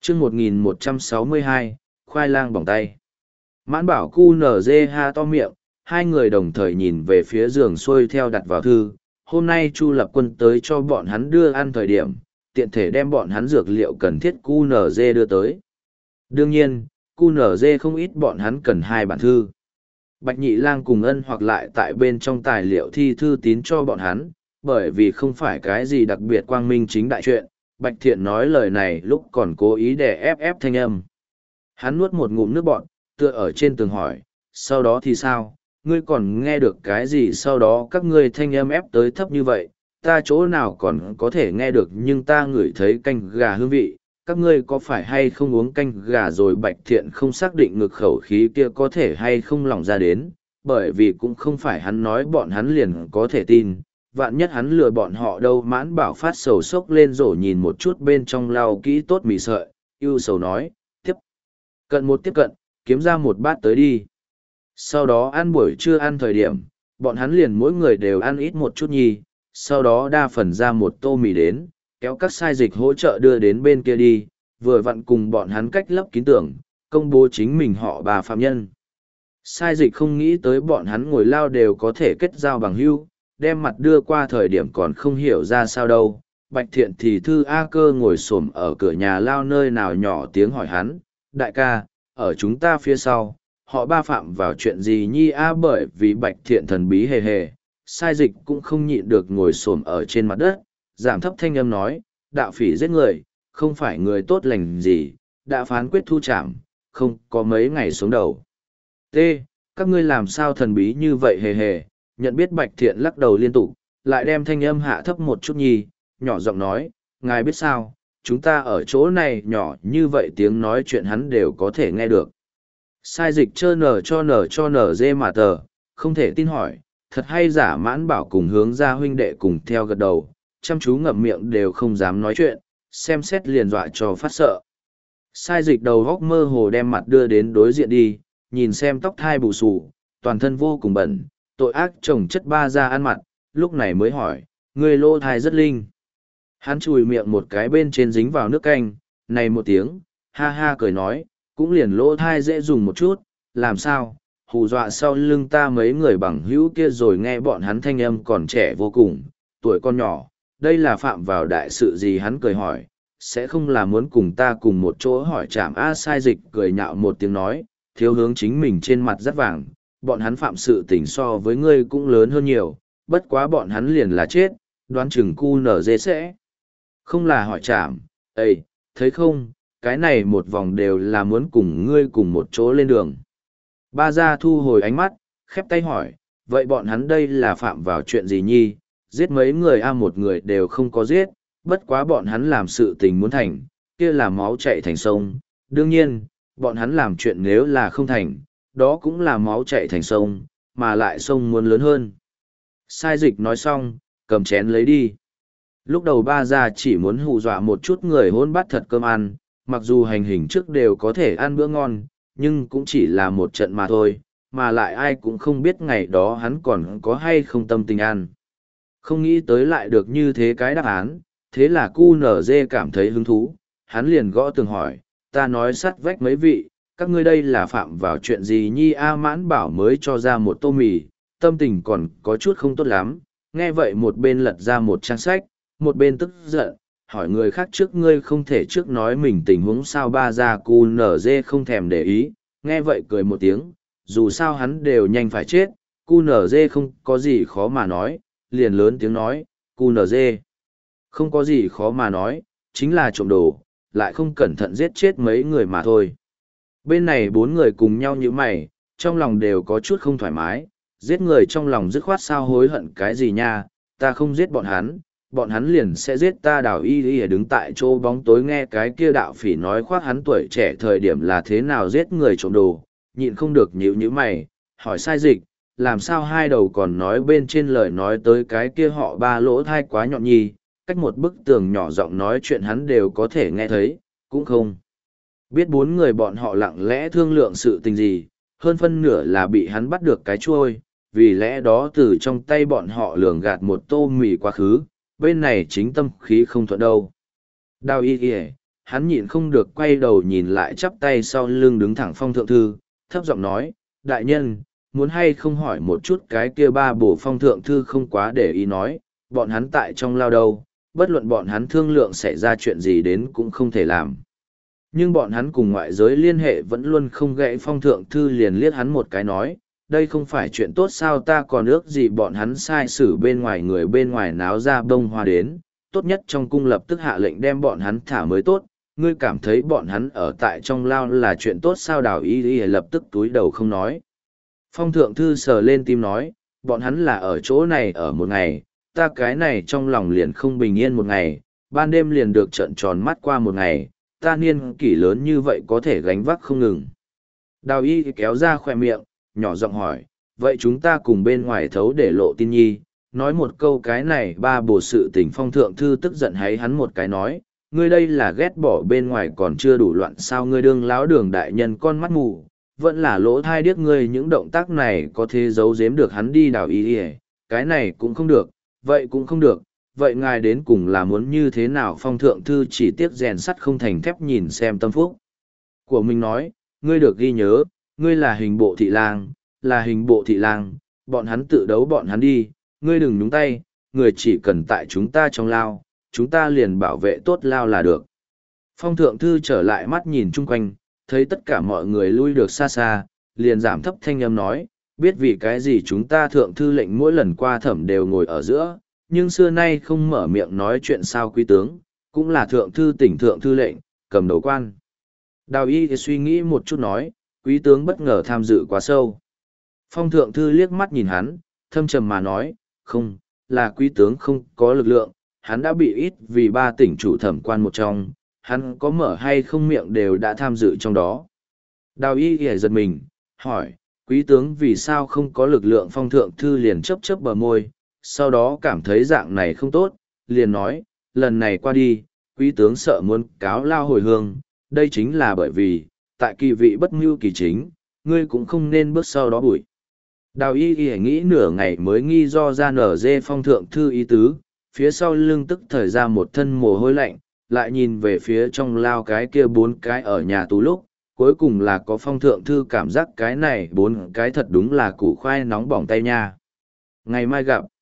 chương 1162, khoai lang bỏng tay. Mãn bảo cu nở dê ha to miệng, hai người đồng thời nhìn về phía giường xuôi theo đặt vào thư. Hôm nay Chu Lập Quân tới cho bọn hắn đưa ăn thời điểm, tiện thể đem bọn hắn dược liệu cần thiết cu nở dê đưa tới. Đương nhiên, cu nở dê không ít bọn hắn cần hai bản thư. Bạch Nhị Lang cùng Ân hoặc lại tại bên trong tài liệu thi thư tín cho bọn hắn, bởi vì không phải cái gì đặc biệt quang minh chính đại chuyện, Bạch Thiện nói lời này lúc còn cố ý để ép thanh âm. Hắn nuốt một ngụm nước bọt, tựa ở trên tường hỏi, sau đó thì sao, ngươi còn nghe được cái gì sau đó các ngươi thanh âm ép tới thấp như vậy, ta chỗ nào còn có thể nghe được nhưng ta ngửi thấy canh gà hương vị, các ngươi có phải hay không uống canh gà rồi Bạch Thiện không xác định ngực khẩu khí kia có thể hay không lỏng ra đến, bởi vì cũng không phải hắn nói bọn hắn liền có thể tin, vạn nhất hắn lừa bọn họ đâu. Mãn bảo phát sầu sốc lên rổ nhìn một chút bên trong lau kỹ tốt mì sợi, ưu sầu nói, tiếp cận, kiếm ra một bát tới đi. Sau đó ăn buổi trưa ăn thời điểm, bọn hắn liền mỗi người đều ăn ít một chút nhi, sau đó đa phần ra một tô mì đến, kéo các sai dịch hỗ trợ đưa đến bên kia đi, vừa vặn cùng bọn hắn cách lấp kín tưởng, công bố chính mình họ bà phạm nhân. Sai dịch không nghĩ tới bọn hắn ngồi lao đều có thể kết giao bằng hữu, đem mặt đưa qua thời điểm còn không hiểu ra sao đâu. Bạch Thiện thì thư A Cơ ngồi xổm ở cửa nhà lao nơi nào nhỏ tiếng hỏi hắn, đại ca, ở chúng ta phía sau, họ ba phạm vào chuyện gì nhi a? Bởi vì Bạch Thiện thần bí hề hề, sai dịch cũng không nhịn được ngồi xổm ở trên mặt đất, giảm thấp thanh âm nói, đạo phỉ giết người, không phải người tốt lành gì, đã phán quyết thu trảm, không có mấy ngày xuống đầu. T. Các ngươi làm sao thần bí như vậy hề hề? Nhận biết Bạch Thiện lắc đầu liên tục, lại đem thanh âm hạ thấp một chút nhi, nhỏ giọng nói, ngài biết sao, chúng ta ở chỗ này nhỏ như vậy tiếng nói chuyện hắn đều có thể nghe được. Sai dịch chơ nở cho nở dê mà tờ, không thể tin hỏi, thật hay giả? Mãn bảo cùng hướng ra huynh đệ cùng theo gật đầu, chăm chú ngậm miệng đều không dám nói chuyện, xem xét liền dọa cho phát sợ. Sai dịch đầu góc mơ hồ đem mặt đưa đến đối diện đi, nhìn xem tóc thai bù xù, toàn thân vô cùng bẩn, tội ác chồng chất ba ra ăn mặt, lúc này mới hỏi, người lô thai rất linh. Hắn chùi miệng một cái bên trên dính vào nước canh, này một tiếng, ha ha cười nói, cũng liền lỗ thai dễ dùng một chút, làm sao, hù dọa sau lưng ta mấy người bằng hữu kia rồi. Nghe bọn hắn thanh âm còn trẻ vô cùng, tuổi con nhỏ, đây là phạm vào đại sự gì? Hắn cười hỏi, sẽ không là muốn cùng ta cùng một chỗ hỏi chạm a? Sai dịch cười nhạo một tiếng nói, thiếu hướng chính mình trên mặt rất vàng, bọn hắn phạm sự tình so với ngươi cũng lớn hơn nhiều, bất quá bọn hắn liền là chết, đoán chừng cu nở dê sẽ không là hỏi chạm. Ê, thấy không, cái này một vòng đều là muốn cùng ngươi cùng một chỗ lên đường. Ba gia thu hồi ánh mắt, khép tay hỏi, vậy bọn hắn đây là phạm vào chuyện gì nhi? Giết mấy người a? Một người đều không có giết, bất quá bọn hắn làm sự tình muốn thành, kia là máu chạy thành sông. Đương nhiên, bọn hắn làm chuyện nếu là không thành, đó cũng là máu chạy thành sông, mà lại sông muốn lớn hơn. Sai dịch nói xong, cầm chén lấy đi. Lúc đầu ba gia chỉ muốn hù dọa một chút người hôn bắt thật cơm ăn, mặc dù hành hình trước đều có thể ăn bữa ngon, nhưng cũng chỉ là một trận mà thôi, mà lại ai cũng không biết ngày đó hắn còn có hay không tâm tình ăn. Không nghĩ tới lại được như thế cái đáp án, thế là cu nở dê cảm thấy hứng thú, hắn liền gõ tường hỏi, ta nói sắt vách mấy vị, các ngươi đây là phạm vào chuyện gì nhi a? Mãn bảo mới cho ra một tô mì, tâm tình còn có chút không tốt lắm, nghe vậy một bên lật ra một trang sách, một bên tức giận, hỏi người khác trước, ngươi không thể trước nói mình tình huống sao? Ba gia cu nở dê không thèm để ý, nghe vậy cười một tiếng, dù sao hắn đều nhanh phải chết, cu nở dê không có gì khó mà nói, liền lớn tiếng nói, cu nở dê không có gì khó mà nói, chính là trộm đồ, lại không cẩn thận giết chết mấy người mà thôi. Bên này bốn người cùng nhau như mày, trong lòng đều có chút không thoải mái, giết người trong lòng dứt khoát sao hối hận cái gì nha, ta không giết bọn hắn liền sẽ giết ta. Đào y y đứng tại chỗ bóng tối nghe cái kia đạo phỉ nói khoác hắn tuổi trẻ thời điểm là thế nào giết người trộm đồ, nhịn không được nhíu nhíu mày, hỏi sai dịch, làm sao hai đầu còn nói bên trên lời nói tới cái kia họ ba lỗ thai quá nhọn nhì, cách một bức tường nhỏ giọng nói chuyện hắn đều có thể nghe thấy, cũng không biết bốn người bọn họ lặng lẽ thương lượng sự tình gì, hơn phân nửa là bị hắn bắt được cái chuôi, vì lẽ đó từ trong tay bọn họ lường gạt một tô mì quá khứ, bên này chính tâm khí không thuận đâu. Đào y y, hắn nhịn không được quay đầu nhìn lại chắp tay sau lưng đứng thẳng phong thượng thư, thấp giọng nói, đại nhân, muốn hay không hỏi một chút cái kia ba bổ phong thượng thư không quá để ý nói, bọn hắn tại trong lao đâu, bất luận bọn hắn thương lượng xảy ra chuyện gì đến cũng không thể làm. Nhưng bọn hắn cùng ngoại giới liên hệ vẫn luôn không gãy phong thượng thư liền liếc hắn một cái nói, đây không phải chuyện tốt sao ta còn ước gì bọn hắn sai xử bên ngoài người bên ngoài náo ra bông hoa đến, tốt nhất trong cung lập tức hạ lệnh đem bọn hắn thả mới tốt, ngươi cảm thấy bọn hắn ở tại trong lao là chuyện tốt sao Đào Y Y lập tức túi đầu không nói. Phong thượng thư sờ lên tim nói, bọn hắn là ở chỗ này ở một ngày, ta cái này trong lòng liền không bình yên một ngày, ban đêm liền được trợn tròn mắt qua một ngày, ta niên kỷ lớn như vậy có thể gánh vác không ngừng. Đào Y kéo ra khỏe miệng, nhỏ giọng hỏi, vậy chúng ta cùng bên ngoài thấu để lộ tin nhi, nói một câu cái này ba bổ sự tình phong thượng thư tức giận hay hắn một cái nói, ngươi đây là ghét bỏ bên ngoài còn chưa đủ loạn sao ngươi đương láo đường đại nhân con mắt mù, vẫn là lỗ thai điếc ngươi những động tác này có thể giấu giếm được hắn đi Đào Y Y, cái này cũng không được, vậy cũng không được. Vậy ngài đến cùng là muốn như thế nào phong thượng thư chỉ tiếc rèn sắt không thành thép nhìn xem tâm phúc của mình nói, ngươi được ghi nhớ, ngươi là hình bộ thị lang, là hình bộ thị lang, bọn hắn tự đấu bọn hắn đi, ngươi đừng nhúng tay, người chỉ cần tại chúng ta trong lao, chúng ta liền bảo vệ tốt lao là được. Phong thượng thư trở lại mắt nhìn chung quanh, thấy tất cả mọi người lui được xa xa, liền giảm thấp thanh âm nói, biết vì cái gì chúng ta thượng thư lệnh mỗi lần qua thẩm đều ngồi ở giữa, nhưng xưa nay không mở miệng nói chuyện sao quý tướng, cũng là thượng thư tỉnh thượng thư lệnh, cầm đầu quan. Đào Y thì suy nghĩ một chút nói, quý tướng bất ngờ tham dự quá sâu. Phong thượng thư liếc mắt nhìn hắn, thâm trầm mà nói, không, là quý tướng không có lực lượng, hắn đã bị ít vì ba tỉnh chủ thẩm quan một trong, hắn có mở hay không miệng đều đã tham dự trong đó. Đào Y thì giật mình, hỏi, quý tướng vì sao không có lực lượng phong thượng thư liền chớp chớp bờ môi, sau đó cảm thấy dạng này không tốt, liền nói, lần này qua đi, quý tướng sợ muốn cáo lao hồi hương, đây chính là bởi vì, tại kỳ vị bất mưu kỳ chính, ngươi cũng không nên bước sau đó bụi. Đào Y Y nghĩ nửa ngày mới nghi do ra nở dê phong thượng thư ý tứ, phía sau lưng tức thời ra một thân mồ hôi lạnh, lại nhìn về phía trong lao cái kia bốn cái ở nhà tù lúc, cuối cùng là có phong thượng thư cảm giác cái này bốn cái thật đúng là củ khoai nóng bỏng tay nha. Ngày mai gặp.